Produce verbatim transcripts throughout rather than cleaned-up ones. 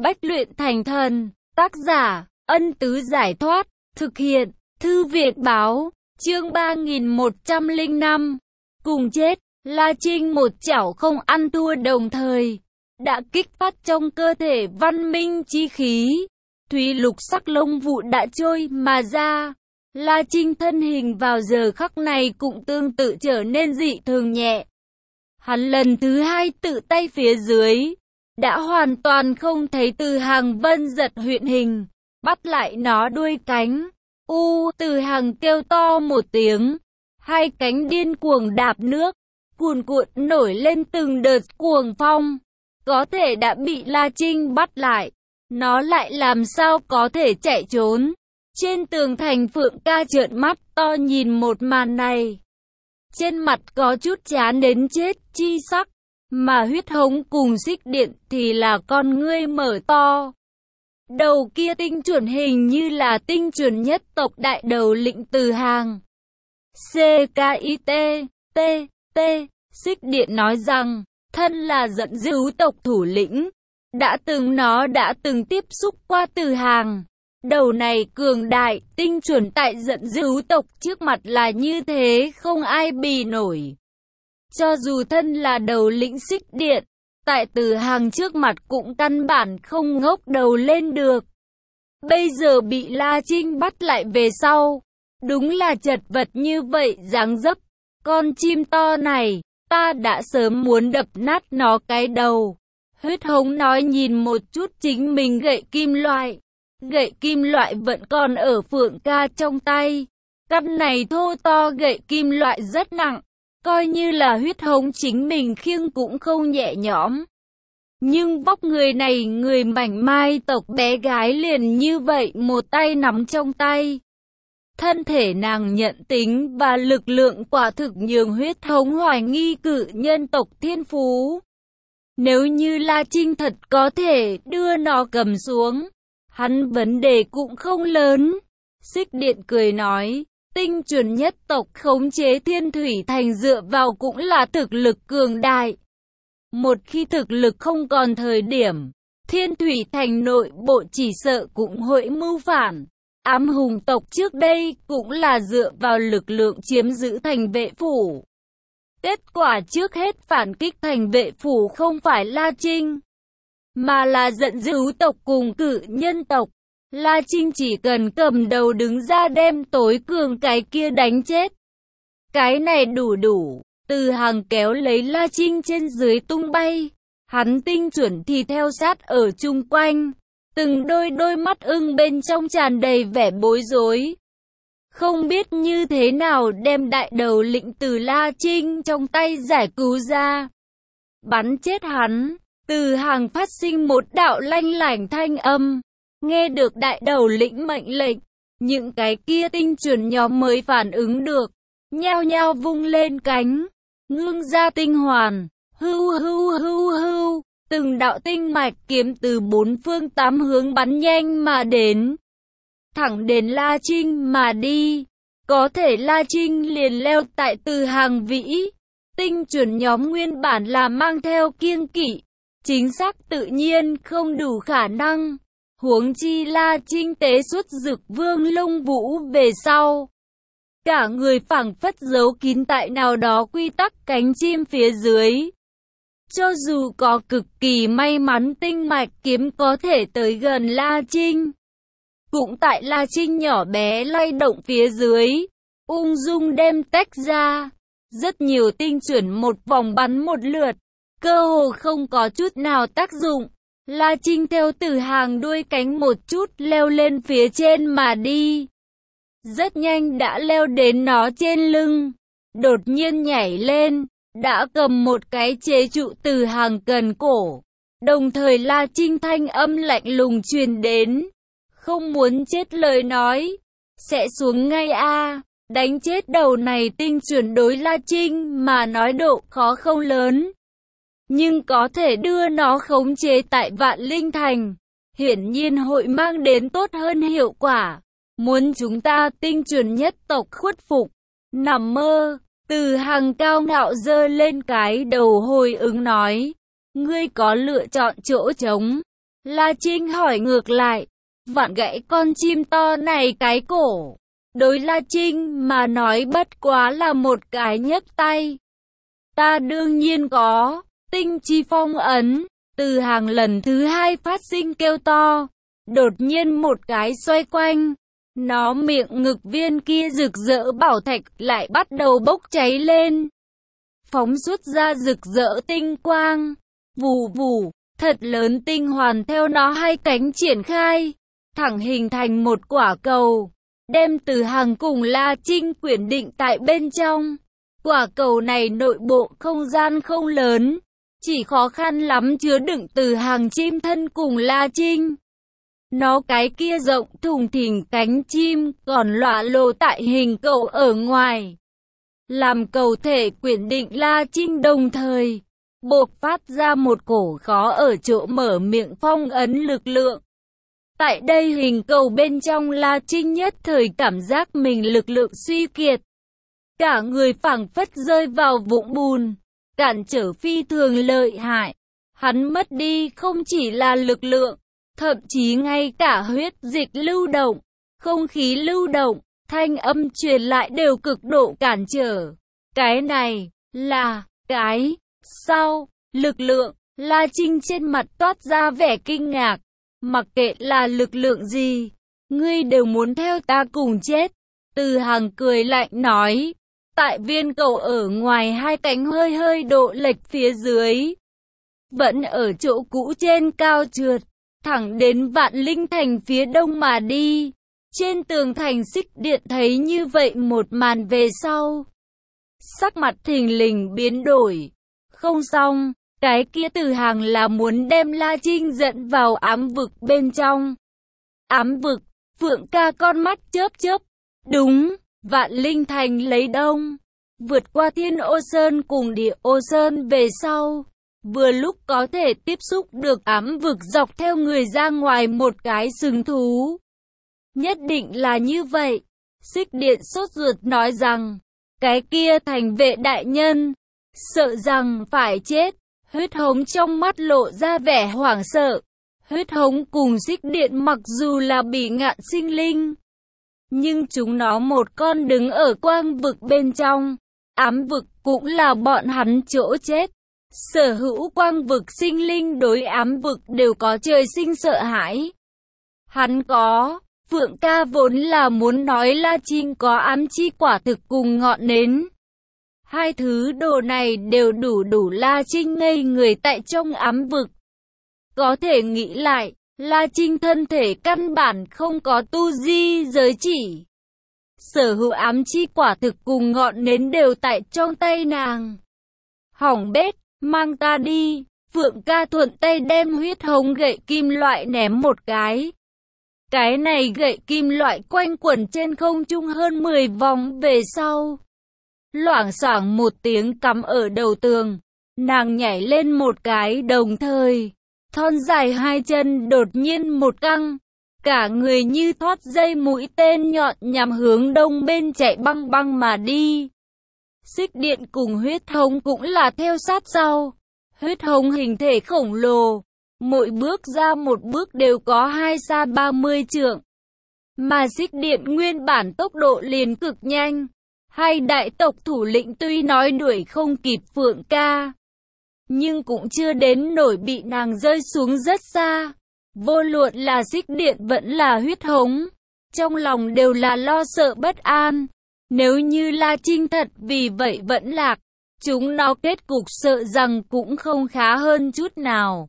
Bách luyện thành thần. Tác giả, Ân Tứ Giải Thoát. Thực hiện, Thư Việt Báo. Chương ba nghìn một trăm lẻ năm. Cùng chết, La Trinh một chảo không ăn thua đồng thời đã kích phát trong cơ thể văn minh chi khí. Thúy lục sắc lông vụ đã trôi mà ra. La Trinh thân hình vào giờ khắc này cũng tương tự trở nên dị thường nhẹ. Hắn lần thứ hai tự tay phía dưới, đã hoàn toàn không thấy Từ Hàng Vân giật huyện hình, bắt lại nó đuôi cánh. U, Từ Hàng kêu to một tiếng, hai cánh điên cuồng đạp nước, cuồn cuộn nổi lên từng đợt cuồng phong. Có thể đã bị La Trinh bắt lại, nó lại làm sao có thể chạy trốn. Trên tường thành Phượng Ca trợn mắt to nhìn một màn này, trên mặt có chút chán đến chết chi sắc, mà Huyết Hống cùng Xích Điện thì là con ngươi mở to. Đầu kia tinh chuẩn hình như là tinh chuẩn nhất tộc đại đầu lĩnh Từ Hàng. C K I T, T, T, Xích Điện nói rằng, thân là Giận Dữ tộc thủ lĩnh, đã từng nó đã từng tiếp xúc qua Từ Hàng. Đầu này cường đại, tinh chuẩn tại Giận Dữ tộc trước mặt là như thế, không ai bì nổi. Cho dù thân là đầu lĩnh Xích Điện, tại Từ Hàng trước mặt cũng căn bản không ngóc đầu lên được. Bây giờ bị La Trinh bắt lại về sau, đúng là chật vật như vậy dáng dấp. Con chim to này, ta đã sớm muốn đập nát nó cái đầu. Huyết Hống nói nhìn một chút chính mình gậy kim loại. Gậy kim loại vẫn còn ở Phượng Ca trong tay. Căn này thô to gậy kim loại rất nặng, coi như là Huyết Hống chính mình khiêng cũng không nhẹ nhõm. Nhưng vóc người này, người mảnh mai tộc bé gái liền như vậy một tay nắm trong tay. Thân thể nàng nhận tính và lực lượng quả thực nhường Huyết Hống hoài nghi cự nhân tộc thiên phú. Nếu như La Trinh thật có thể đưa nó cầm xuống, hắn vấn đề cũng không lớn. Xích Điện cười nói, tinh chuẩn nhất tộc khống chế Thiên Thủy Thành dựa vào cũng là thực lực cường đại. Một khi thực lực không còn thời điểm, Thiên Thủy Thành nội bộ chỉ sợ cũng hội mưu phản. Ám hùng tộc trước đây cũng là dựa vào lực lượng chiếm giữ thành Vệ Phủ. Kết quả trước hết phản kích thành Vệ Phủ không phải La Trinh, mà là Giận Dữ tộc cùng cự nhân tộc. La Trinh chỉ cần cầm đầu đứng ra đem tối cường cái kia đánh chết. Cái này đủ đủ. Từ Hàng kéo lấy La Trinh trên dưới tung bay. Hắn tinh chuẩn thì theo sát ở chung quanh. Từng đôi đôi mắt ưng bên trong tràn đầy vẻ bối rối. Không biết như thế nào đem đại đầu lĩnh từ La Trinh trong tay giải cứu ra. Bắn chết hắn. Từ Hàng phát sinh một đạo lanh lảnh thanh âm. Nghe được đại đầu lĩnh mệnh lệnh, những cái kia tinh chuẩn nhóm mới phản ứng được, nhao nhao vung lên cánh, ngưng ra tinh hoàn, hưu hưu hưu hưu, từng đạo tinh mạch kiếm từ bốn phương tám hướng bắn nhanh mà đến, thẳng đến La Trinh mà đi. Có thể La Trinh liền leo tại Từ Hàng vĩ, tinh chuẩn nhóm nguyên bản là mang theo kiêng kỵ, chính xác tự nhiên không đủ khả năng. Huống chi La Trinh tế xuất Dực Vương lông vũ về sau, cả người phảng phất giấu kín tại nào đó quy tắc cánh chim phía dưới. Cho dù có cực kỳ may mắn tinh mạch kiếm có thể tới gần La Trinh, cũng tại La Trinh nhỏ bé lay động phía dưới, ung dung đem tách ra. Rất nhiều tinh chuẩn một vòng bắn một lượt, cơ hồ không có chút nào tác dụng. La Trinh theo Từ Hàng đuôi cánh một chút leo lên phía trên mà đi. Rất nhanh đã leo đến nó trên lưng. Đột nhiên nhảy lên, đã cầm một cái chế trụ Từ Hàng cần cổ. Đồng thời La Trinh thanh âm lạnh lùng truyền đến. Không muốn chết lời nói, sẽ xuống ngay a. Đánh chết đầu này tinh chuẩn đối La Trinh mà nói độ khó không lớn, nhưng có thể đưa nó khống chế tại Vạn Linh Thành, hiển nhiên hội mang đến tốt hơn hiệu quả. Muốn chúng ta tinh chuẩn nhất tộc khuất phục, nằm mơ. Từ Hàng cao ngạo giơ lên cái đầu hồi ứng nói, ngươi có lựa chọn chỗ trống, La Trinh hỏi ngược lại, vặn gãy con chim to này cái cổ. Đối La Trinh mà nói bất quá là một cái nhấc tay. Ta đương nhiên có, tinh chi phong ấn. Từ Hàng lần thứ hai phát sinh kêu to. Đột nhiên một cái xoay quanh. Nó miệng ngực viên kia rực rỡ bảo thạch lại bắt đầu bốc cháy lên. Phóng xuất ra rực rỡ tinh quang. Vù vù, thật lớn tinh hoàn theo nó hai cánh triển khai. Thẳng hình thành một quả cầu. Đem Từ Hàng cùng La Trinh quyển định tại bên trong. Quả cầu này nội bộ không gian không lớn. Chỉ khó khăn lắm chứa đựng Từ Hàng chim thân cùng La Trinh. Nó cái kia rộng thùng thình cánh chim còn lọa lộ tại hình cầu ở ngoài. Làm cầu thể quyển định La Trinh đồng thời. Bộc phát ra một cổ khó ở chỗ mở miệng phong ấn lực lượng. Tại đây hình cầu bên trong La Trinh nhất thời cảm giác mình lực lượng suy kiệt. Cả người phảng phất rơi vào vũng bùn. Cản trở phi thường lợi hại. Hắn mất đi không chỉ là lực lượng, thậm chí ngay cả huyết dịch lưu động, không khí lưu động, thanh âm truyền lại đều cực độ cản trở. Cái này là cái sao? Lực lượng? La Trinh trên mặt toát ra vẻ kinh ngạc. Mặc kệ là lực lượng gì, ngươi đều muốn theo ta cùng chết. Từ Hàng cười lạnh nói. Tại viên cầu ở ngoài hai cánh hơi hơi độ lệch phía dưới. Vẫn ở chỗ cũ trên cao trượt. Thẳng đến Vạn Linh Thành phía đông mà đi. Trên tường thành xích điện thấy như vậy một màn về sau. Sắc mặt thình lình biến đổi. Không xong, cái kia Từ Hàng là muốn đem La Trinh dẫn vào ám vực bên trong. Ám vực, Phượng ca con mắt chớp chớp. Đúng, Vạn Linh Thành lấy đông. Vượt qua Thiên Ô Sơn cùng Địa Ô Sơn về sau. Vừa lúc có thể tiếp xúc được ám vực dọc theo người ra ngoài một cái sừng thú. Nhất định là như vậy. Xích Điện sốt ruột nói rằng, cái kia thành vệ đại nhân, sợ rằng phải chết. Huyết Hống trong mắt lộ ra vẻ hoảng sợ. Huyết Hống cùng Xích Điện mặc dù là bị ngạn sinh linh, nhưng chúng nó một con đứng ở quang vực bên trong. Ám vực cũng là bọn hắn chỗ chết. Sở hữu quang vực sinh linh đối ám vực đều có trời sinh sợ hãi. Hắn có, Phượng ca vốn là muốn nói La Trinh có ám chi quả thực cùng ngọn nến. Hai thứ đồ này đều đủ đủ La Trinh ngây người tại trong ám vực. Có thể nghĩ lại, La Trinh thân thể căn bản không có tu di giới chỉ. Sở hữu ám chi quả thực cùng ngọn nến đều tại trong tay nàng. Hỏng bét, mang ta đi. Phượng ca thuận tay đem Huyết Hống gậy kim loại ném một cái. Cái này gậy kim loại quanh quẩn trên không trung hơn mười vòng về sau. Loảng xoảng một tiếng cắm ở đầu tường. Nàng nhảy lên một cái đồng thời. Thon dài hai chân đột nhiên một căng. Cả người như thoát dây mũi tên nhọn nhằm hướng đông bên chạy băng băng mà đi. Xích Điện cùng Huyết Hống cũng là theo sát sau. Huyết Hống hình thể khổng lồ. Mỗi bước ra một bước đều có hai xa ba mươi trượng. Mà Xích Điện nguyên bản tốc độ liền cực nhanh. Hai đại tộc thủ lĩnh tuy nói đuổi không kịp Phượng ca, nhưng cũng chưa đến nổi bị nàng rơi xuống rất xa. Vô luận là Xích Điện vẫn là Huyết Hống, trong lòng đều là lo sợ bất an. Nếu như La Trinh thật vì vậy vẫn lạc, chúng nó kết cục sợ rằng cũng không khá hơn chút nào.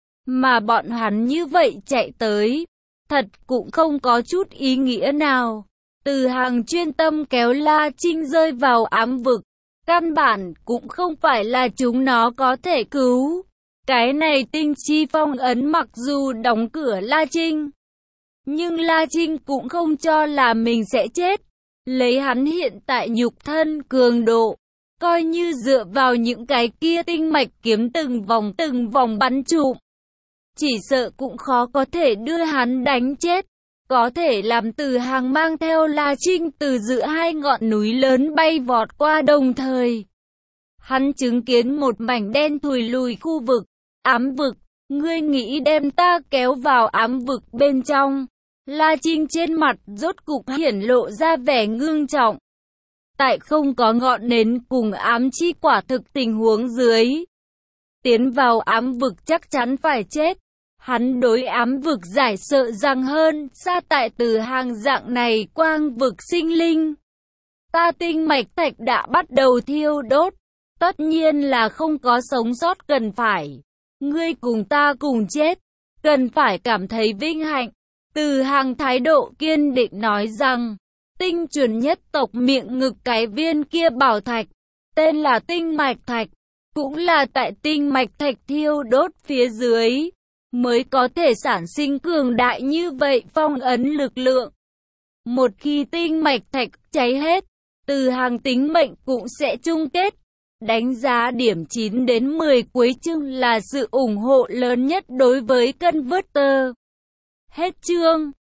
Mà bọn hắn như vậy chạy tới, thật cũng không có chút ý nghĩa nào. Từ Hàng chuyên tâm kéo La Trinh rơi vào ám vực, căn bản cũng không phải là chúng nó có thể cứu. Cái này tinh chi phong ấn mặc dù đóng cửa La Trinh, nhưng La Trinh cũng không cho là mình sẽ chết. Lấy hắn hiện tại nhục thân cường độ, coi như dựa vào những cái kia tinh mạch kiếm từng vòng từng vòng bắn trụm, chỉ sợ cũng khó có thể đưa hắn đánh chết. Có thể làm Từ Hàng mang theo La Trinh từ giữa hai ngọn núi lớn bay vọt qua đồng thời. Hắn chứng kiến một mảnh đen thùi lùi khu vực, ám vực, Ngươi nghĩ đem ta kéo vào ám vực bên trong. La Trinh trên mặt rốt cục hiển lộ ra vẻ ngưng trọng. Tại không có ngọn nến cùng ám chi quả thực tình huống dưới. Tiến vào ám vực chắc chắn phải chết. Hắn đối ám vực giải sợ rằng hơn xa tại từ hàng dạng này quang vực sinh linh. Ta tinh mạch thạch đã bắt đầu thiêu đốt. Tất nhiên là không có sống sót cần phải. Ngươi cùng ta cùng chết. Cần phải cảm thấy vinh hạnh. Từ hàng thái độ kiên định nói rằng. Tinh chuẩn nhất tộc miệng ngực cái viên kia bảo thạch. Tên là tinh mạch thạch. Cũng là tại tinh mạch thạch thiêu đốt phía dưới. Mới có thể sản sinh cường đại như vậy phong ấn lực lượng. Một khi tinh mạch thạch cháy hết. Từ hàng tính mệnh cũng sẽ chung kết. Đánh giá điểm chín đến mười cuối chương là sự ủng hộ lớn nhất đối với Converter. Hết chương.